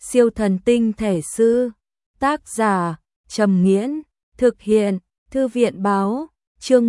Siêu thần tinh thể sư. Tác giả Trầm Nghiễn. Thực hiện Thư viện báo. Chương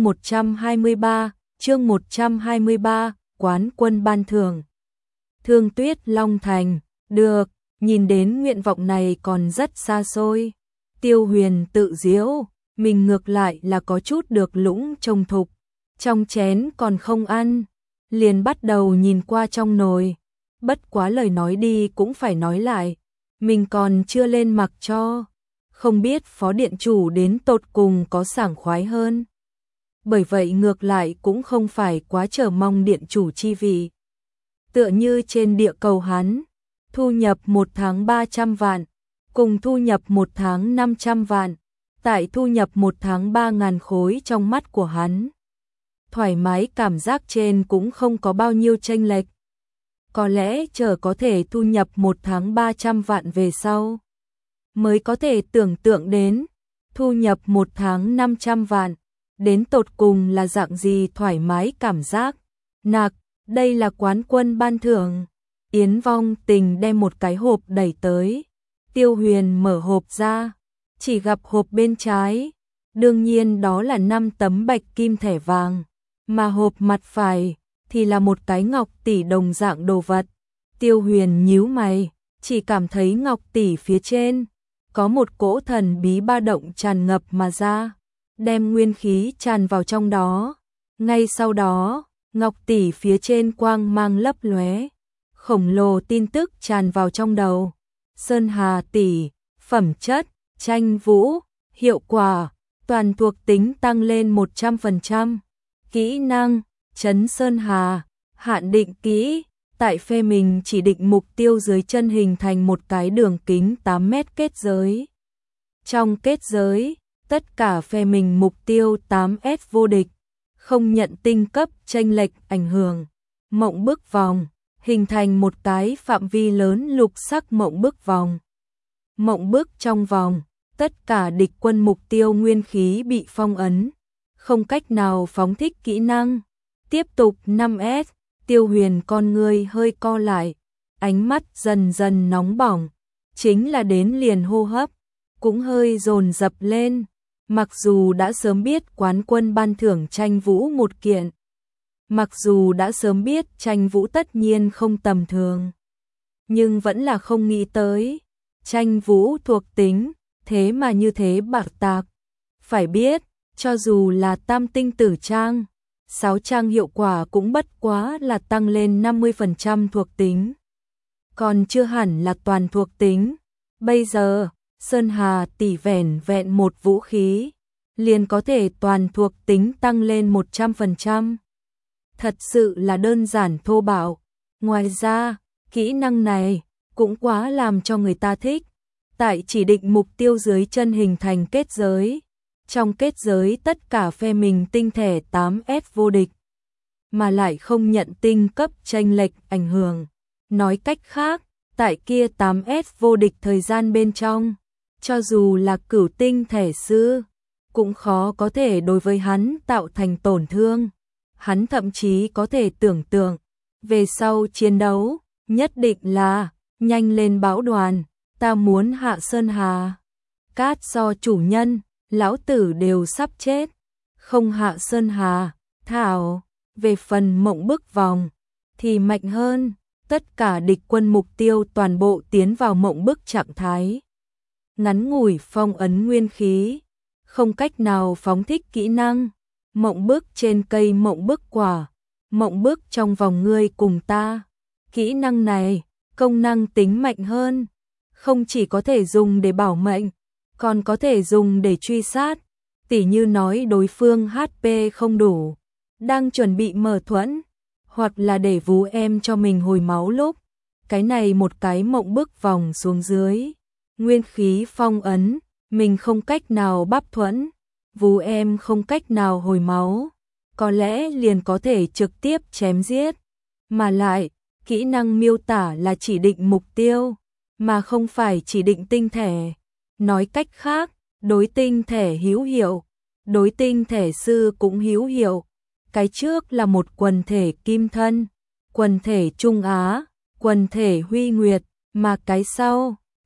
123, Quán quân ban thưởng. Thương Tuyết Long Thành. Được, nhìn đến nguyện vọng này còn rất xa xôi. Tiêu Huyền tự giễu, mình ngược lại là có chút được lũng trông thục. Trong chén còn không ăn, liền bắt đầu nhìn qua trong nồi. Bất quá lời nói đi cũng phải nói lại, mình còn chưa lên mặc cho. Không biết phó điện chủ đến tột cùng có sảng khoái hơn. Bởi vậy ngược lại cũng không phải quá chờ mong điện chủ chi vị. Tựa như trên địa cầu hắn, thu nhập một tháng 300 vạn, cùng thu nhập một tháng 500 vạn, tại thu nhập một tháng 3.000 khối trong mắt của hắn. Thoải mái cảm giác trên cũng không có bao nhiêu chênh lệch. Có lẽ chờ có thể thu nhập một tháng 300 vạn về sau, mới có thể tưởng tượng đến, thu nhập một tháng 500 vạn, đến tột cùng là dạng gì thoải mái cảm giác. Nạc, đây là quán quân ban thưởng. Yến Vong Tình đem một cái hộp đẩy tới. Tiêu Huyền mở hộp ra, chỉ gặp hộp bên trái, đương nhiên đó là 5 tấm bạch kim thẻ vàng, mà hộp mặt phải thì là một cái ngọc tỷ đồng dạng đồ vật. Tiêu Huyền nhíu mày, chỉ cảm thấy ngọc tỷ phía trên có một cỗ thần bí ba động tràn ngập mà ra, đem nguyên khí tràn vào trong đó. Ngay sau đó, ngọc tỷ phía trên quang mang lấp lóe, khổng lồ tin tức tràn vào trong đầu. Sơn Hà tỷ, phẩm chất, tranh vũ, hiệu quả, toàn thuộc tính tăng lên 100%. Kỹ năng, Trấn Sơn Hà, hạn định kỹ, tại phe mình chỉ định mục tiêu dưới chân hình thành một cái đường kính 8 mét kết giới. Trong kết giới, tất cả phe mình mục tiêu 8S vô địch, không nhận tinh cấp chênh lệch ảnh hưởng. Mộng bức vòng, hình thành một cái phạm vi lớn lục sắc mộng bức vòng. Mộng bức trong vòng, tất cả địch quân mục tiêu nguyên khí bị phong ấn, không cách nào phóng thích kỹ năng. Tiếp tục 5S, Tiêu Huyền con ngươi hơi co lại, ánh mắt dần dần nóng bỏng, chính là đến liền hô hấp cũng hơi dồn dập lên. Mặc dù đã sớm biết quán quân ban thưởng tranh vũ một kiện, mặc dù đã sớm biết tranh vũ tất nhiên không tầm thường, nhưng vẫn là không nghĩ tới tranh vũ thuộc tính thế mà như thế bạc tạc. Phải biết, cho dù là tam tinh tử trang, 6 trang hiệu quả cũng bất quá là tăng lên 50% thuộc tính, còn chưa hẳn là toàn thuộc tính. Bây giờ, Sơn Hà tỷ vẻn vẹn một vũ khí, liền có thể toàn thuộc tính tăng lên 100%. Thật sự là đơn giản thô bạo. Ngoài ra, kỹ năng này cũng quá làm cho người ta thích. Tại chỉ định mục tiêu dưới chân hình thành kết giới. Trong kết giới tất cả phe mình tinh thể 8S vô địch, mà lại không nhận tinh cấp chênh lệch ảnh hưởng. Nói cách khác, tại kia 8S vô địch thời gian bên trong, cho dù là cửu tinh thể sư, cũng khó có thể đối với hắn tạo thành tổn thương. Hắn thậm chí có thể tưởng tượng, về sau chiến đấu, nhất định là, nhanh lên bão đoàn, ta muốn hạ Sơn Hà. Cát do chủ nhân, lão tử đều sắp chết, không hạ Sơn Hà, thảo. Về phần mộng bức vòng, thì mạnh hơn, tất cả địch quân mục tiêu toàn bộ tiến vào mộng bức trạng thái. Ngắn ngủi phong ấn nguyên khí, không cách nào phóng thích kỹ năng. Mộng bức trên cây mộng bức quả, mộng bức trong vòng ngươi cùng ta. Kỹ năng này, công năng tính mạnh hơn, không chỉ có thể dùng để bảo mệnh, còn có thể dùng để truy sát. Tỉ như nói đối phương HP không đủ, đang chuẩn bị mở thuẫn, hoặc là để vú em cho mình hồi máu lúc, cái này một cái mộng bức vòng xuống dưới, nguyên khí phong ấn, mình không cách nào bắp thuẫn, vú em không cách nào hồi máu, có lẽ liền có thể trực tiếp chém giết. Mà lại, kỹ năng miêu tả là chỉ định mục tiêu, mà không phải chỉ định tinh thể. Nói cách khác, đối tinh thể hữu hiệu, đối tinh thể sư cũng hữu hiệu. Cái trước là một quần thể kim thân, quần thể Trung Á, quần thể Huy Nguyệt, mà cái sau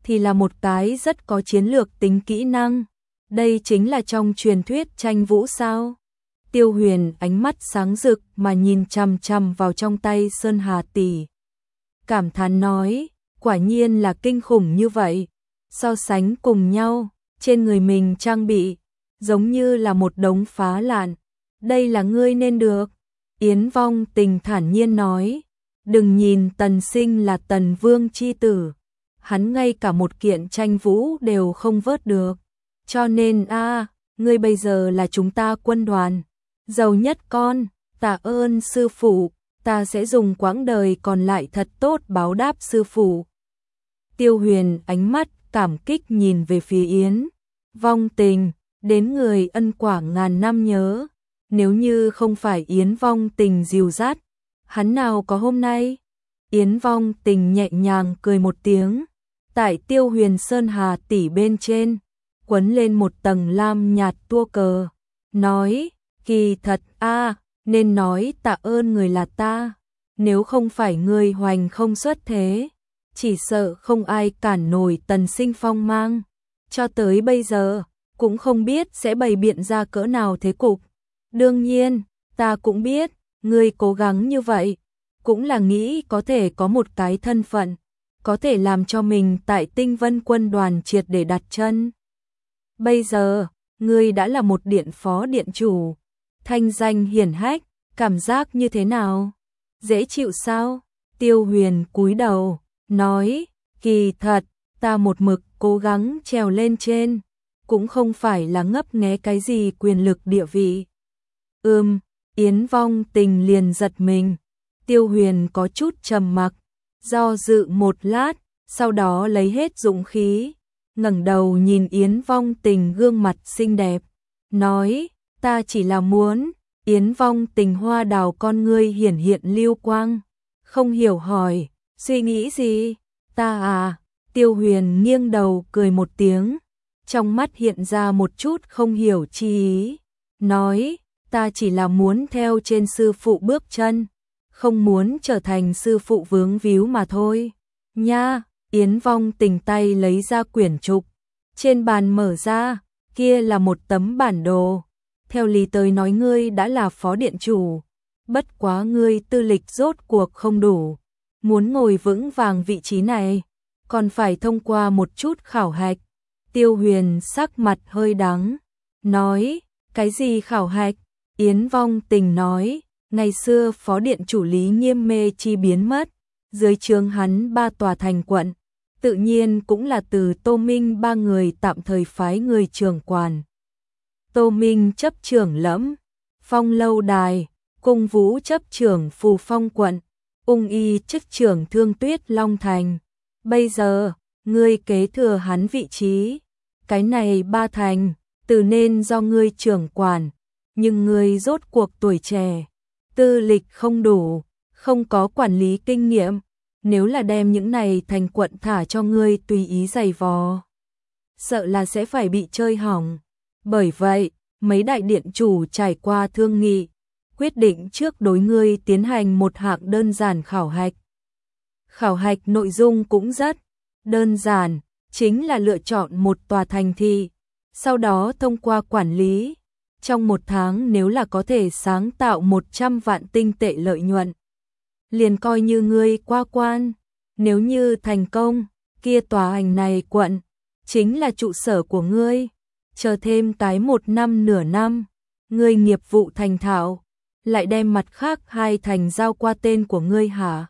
thì là một cái rất có chiến lược tính kỹ năng. Đây chính là trong truyền thuyết tranh vũ sao? Tiêu Huyền ánh mắt sáng rực mà nhìn chằm chằm vào trong tay Sơn Hà tỷ. Cảm thán nói, quả nhiên là kinh khủng như vậy. So sánh cùng nhau, trên người mình trang bị, giống như là một đống phá lạn. Đây là ngươi nên được. Yến Vong Tình thản nhiên nói, đừng nhìn Tần Sinh là Tần Vương chi tử. Hắn ngay cả một kiện tranh vũ đều không vớt được. Cho nên ngươi bây giờ là chúng ta quân đoàn giàu nhất con, tạ ơn sư phụ, ta sẽ dùng quãng đời còn lại thật tốt báo đáp sư phụ. Tiêu Huyền ánh mắt cảm kích nhìn về phía Yến Vong Tình, đến người ân quả ngàn năm nhớ. Nếu như không phải Yến Vong Tình dìu dắt, hắn nào có hôm nay? Yến Vong Tình nhẹ nhàng cười một tiếng, tại Tiêu Huyền Sơn Hà tỷ bên trên, quấn lên một tầng lam nhạt tua cờ, nói, kỳ thật nên nói tạ ơn người là ta, nếu không phải người hoành không xuất thế, chỉ sợ không ai cản nổi Tần Sinh phong mang, cho tới bây giờ, cũng không biết sẽ bày biện ra cỡ nào thế cục. Đương nhiên, ta cũng biết, ngươi cố gắng như vậy, cũng là nghĩ có thể có một cái thân phận, có thể làm cho mình tại Tinh Vân quân đoàn triệt để đặt chân. Bây giờ, ngươi đã là một điện phó điện chủ, thanh danh hiển hách, cảm giác như thế nào? Dễ chịu sao? Tiêu Huyền cúi đầu, nói, kỳ thật, ta một mực cố gắng trèo lên trên, cũng không phải là ngấp nghé cái gì quyền lực địa vị. Yến Vong Tình liền giật mình. Tiêu Huyền có chút trầm mặc, do dự một lát, sau đó lấy hết dũng khí, ngẩng đầu nhìn Yến Vong Tình gương mặt xinh đẹp, nói, ta chỉ là muốn. Yến Vong Tình hoa đào con ngươi hiển hiện lưu quang, không hiểu hỏi, suy nghĩ gì? Ta Tiêu Huyền nghiêng đầu cười một tiếng, trong mắt hiện ra một chút không hiểu chi ý, nói, ta chỉ là muốn theo trên sư phụ bước chân, không muốn trở thành sư phụ vướng víu mà thôi. Nha, Yến Vong Tình tay lấy ra quyển trục, trên bàn mở ra, kia là một tấm bản đồ. Theo lý tới nói ngươi đã là phó điện chủ, bất quá ngươi tư lịch rốt cuộc không đủ, muốn ngồi vững vàng vị trí này, còn phải thông qua một chút khảo hạch. Tiêu Huyền sắc mặt hơi đắng, nói, cái gì khảo hạch? Yến Vong Tình nói, ngày xưa phó điện chủ Lý Nghiêm mê chi biến mất, dưới trướng hắn 3 tòa thành quận, tự nhiên cũng là từ Tô Minh 3 người tạm thời phái người trưởng quản. Tô Minh chấp trưởng Lẫm Phong lâu đài, Cung Vũ chấp trưởng Phù Phong quận, Ung Y chức trưởng Thương Tuyết Long thành. Bây giờ, ngươi kế thừa hắn vị trí, cái này 3 thành, từ nên do ngươi trưởng quản, nhưng ngươi rốt cuộc tuổi trẻ, tư lịch không đủ, không có quản lý kinh nghiệm, nếu là đem những này thành quận thả cho ngươi tùy ý giày vò, sợ là sẽ phải bị chơi hỏng. Bởi vậy, mấy đại điện chủ trải qua thương nghị, quyết định trước đối ngươi tiến hành một hạng đơn giản khảo hạch. Khảo hạch nội dung cũng rất đơn giản, chính là lựa chọn một tòa thành thị, sau đó thông qua quản lý. Trong 1 tháng nếu là có thể sáng tạo 100 vạn tinh tệ lợi nhuận, liền coi như ngươi qua quan. Nếu như thành công, kia tòa hành này quận chính là trụ sở của ngươi. Chờ thêm cái 1 năm nửa năm, ngươi nghiệp vụ thành thạo, lại đem mặt khác 2 thành giao qua tên của ngươi hả?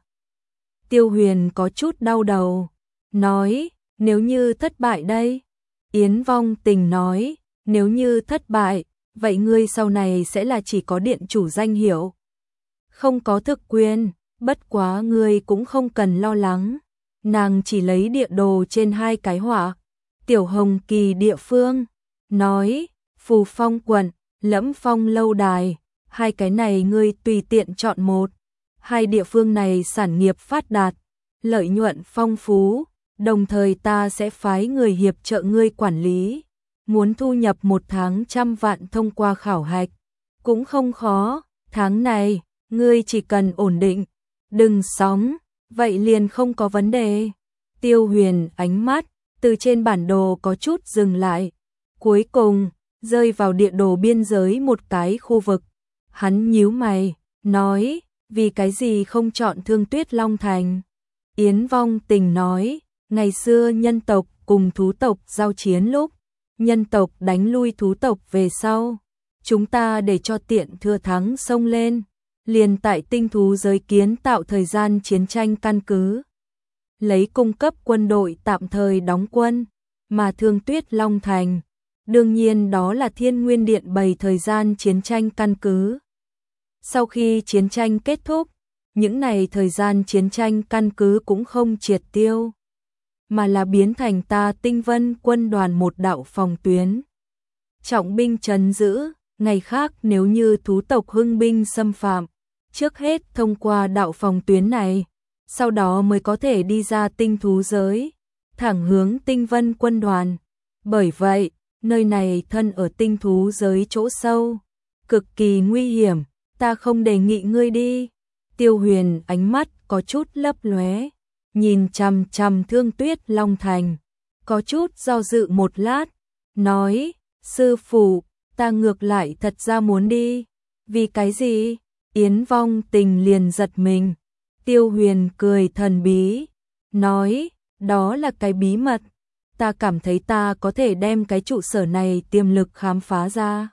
Tiêu Huyền có chút đau đầu, nói, nếu như thất bại đây? Yến Vong Tình nói, nếu như thất bại, vậy ngươi sau này sẽ là chỉ có điện chủ danh hiệu, không có thực quyền, bất quá ngươi cũng không cần lo lắng. Nàng chỉ lấy địa đồ trên 2 cái họa, Tiểu Hồng Kỳ địa phương, nói, Phù Phong quận, Lẫm Phong lâu đài, 2 cái này ngươi tùy tiện chọn một. 2 địa phương này sản nghiệp phát đạt, lợi nhuận phong phú, đồng thời ta sẽ phái người hiệp trợ ngươi quản lý. Muốn thu nhập 1 tháng 100 vạn thông qua khảo hạch, cũng không khó, tháng này, ngươi chỉ cần ổn định, đừng sóng, vậy liền không có vấn đề. Tiêu Huyền ánh mắt từ trên bản đồ có chút dừng lại, cuối cùng rơi vào địa đồ biên giới một cái khu vực. Hắn nhíu mày, nói, vì cái gì không chọn Thương Tuyết Long Thành? Yến Vong Tình nói, ngày xưa nhân tộc cùng thú tộc giao chiến lúc, nhân tộc đánh lui thú tộc về sau, chúng ta để cho tiện thừa thắng xông lên, liền tại tinh thú giới kiến tạo thời gian chiến tranh căn cứ, lấy cung cấp quân đội tạm thời đóng quân, mà Thương Tuyết Long Thành, đương nhiên đó là Thiên Nguyên Điện bày thời gian chiến tranh căn cứ. Sau khi chiến tranh kết thúc, những này thời gian chiến tranh căn cứ cũng không triệt tiêu, mà là biến thành ta Tinh Vân quân đoàn một đạo phòng tuyến. Trọng binh trấn giữ, ngày khác nếu như thú tộc hưng binh xâm phạm, trước hết thông qua đạo phòng tuyến này, sau đó mới có thể đi ra tinh thú giới, thẳng hướng Tinh Vân quân đoàn. Bởi vậy, nơi này thân ở tinh thú giới chỗ sâu, cực kỳ nguy hiểm, ta không đề nghị ngươi đi. Tiêu Huyền ánh mắt có chút lấp lóe, nhìn chằm chằm Thương Tuyết Long Thành, có chút do dự một lát, nói, sư phụ, ta ngược lại thật ra muốn đi. Vì cái gì? Yến Vong Tình liền giật mình. Tiêu Huyền cười thần bí, nói, đó là cái bí mật, ta cảm thấy ta có thể đem cái trụ sở này tiềm lực khám phá ra.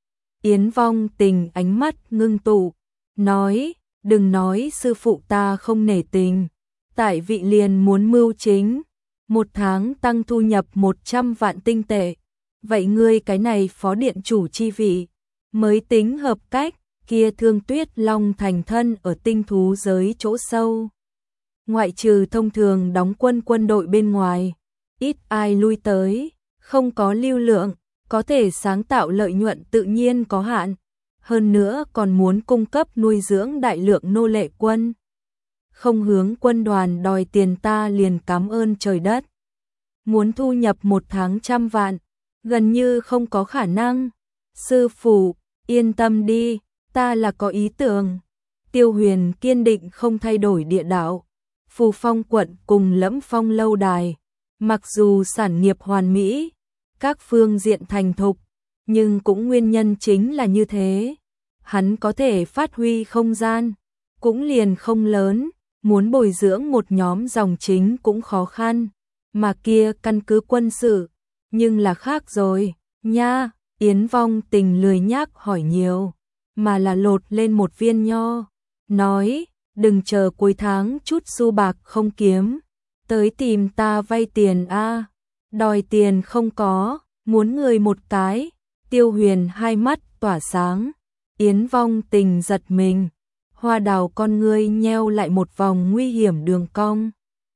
Yến Vong Tình ánh mắt ngưng tụ, nói, đừng nói sư phụ ta không nể tình, tại vị liền muốn mưu chính, một tháng tăng thu nhập 100 vạn tinh tệ, vậy ngươi cái này phó điện chủ chi vị, mới tính hợp cách. Kia Thương Tuyết Long Thành thân ở tinh thú giới chỗ sâu, ngoại trừ thông thường đóng quân quân đội bên ngoài, ít ai lui tới, không có lưu lượng, có thể sáng tạo lợi nhuận tự nhiên có hạn, hơn nữa còn muốn cung cấp nuôi dưỡng đại lượng nô lệ quân. Không hướng quân đoàn đòi tiền ta liền cảm ơn trời đất. Muốn thu nhập một tháng 100 vạn, gần như không có khả năng. Sư phụ, yên tâm đi, ta là có ý tưởng. Tiêu Huyền kiên định không thay đổi địa đạo. Phù Phong quận cùng Lẫm Phong lâu đài, mặc dù sản nghiệp hoàn mỹ, các phương diện thành thục, nhưng cũng nguyên nhân chính là như thế. Hắn có thể phát huy không gian, cũng liền không lớn, muốn bồi dưỡng một nhóm dòng chính cũng khó khăn, mà kia căn cứ quân sự, nhưng là khác rồi, nha. Yến Vong Tình lười nhác hỏi nhiều, mà là lột lên một viên nho, nói, đừng chờ cuối tháng chút xu bạc không kiếm, tới tìm ta vay tiền a. Đòi tiền không có, muốn người một cái. Tiêu Huyền hai mắt tỏa sáng, Yến Vong Tình giật mình, hoa đào con ngươi nheo lại một vòng nguy hiểm đường cong.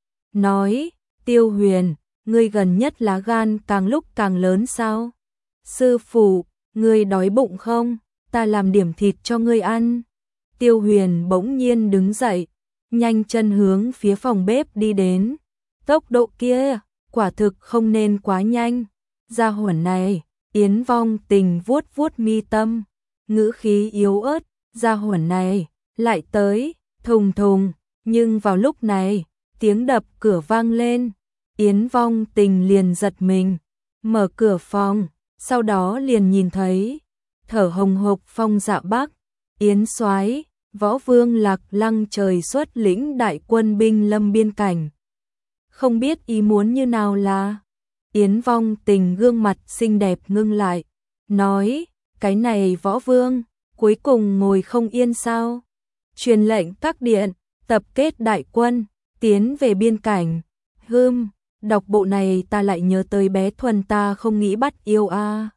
Nói, Tiêu Huyền, ngươi gần nhất lá gan càng lúc càng lớn sao? Sư phụ, ngươi đói bụng không? Ta làm điểm thịt cho ngươi ăn. Tiêu Huyền bỗng nhiên đứng dậy, nhanh chân hướng phía phòng bếp đi đến. Tốc độ kia, quả thực không nên quá nhanh. Gia hỏa này, Yến Vong Tình vuốt vuốt mi tâm, ngữ khí yếu ớt, gia hỏa này, lại tới, thùng thùng, nhưng vào lúc này, tiếng đập cửa vang lên, Yến Vong Tình liền giật mình, mở cửa phòng, sau đó liền nhìn thấy, thở hồng hộc Phong Dạ Bắc, Yến Soái, Võ Vương Lạc Lăng trời xuất lĩnh đại quân binh lâm biên cảnh. Không biết ý muốn như nào là, Yến Vong Tình gương mặt xinh đẹp ngưng lại, nói, cái này Võ Vương, cuối cùng ngồi không yên sao? Truyền lệnh các điện, tập kết đại quân, tiến về biên cảnh. Đọc bộ này ta lại nhớ tới bé Thuần ta không nghĩ bắt yêu a.